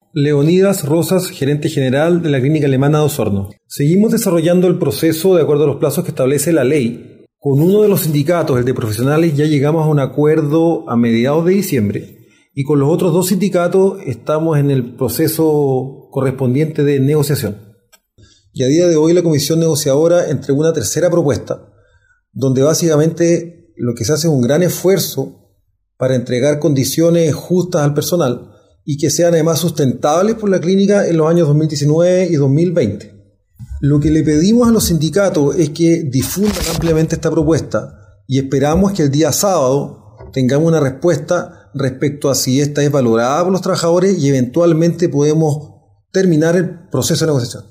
Leonidas Rosas, gerente general de la Clínica Alemana de Osorno. Seguimos desarrollando el proceso de acuerdo a los plazos que establece la ley. Con uno de los sindicatos, el de profesionales, ya llegamos a un acuerdo a mediados de diciembre y con los otros dos sindicatos estamos en el proceso correspondiente de negociación. Y a día de hoy la comisión negociadora entregó una tercera propuesta, donde básicamente lo que se hace es un gran esfuerzo para entregar condiciones justas al personal y que sean además sustentables por la clínica en los años 2019 y 2020. Lo que le pedimos a los sindicatos es que difundan ampliamente esta propuesta y esperamos que el día sábado tengamos una respuesta respecto a si esta es valorada por los trabajadores y eventualmente podemos terminar el proceso de negociación.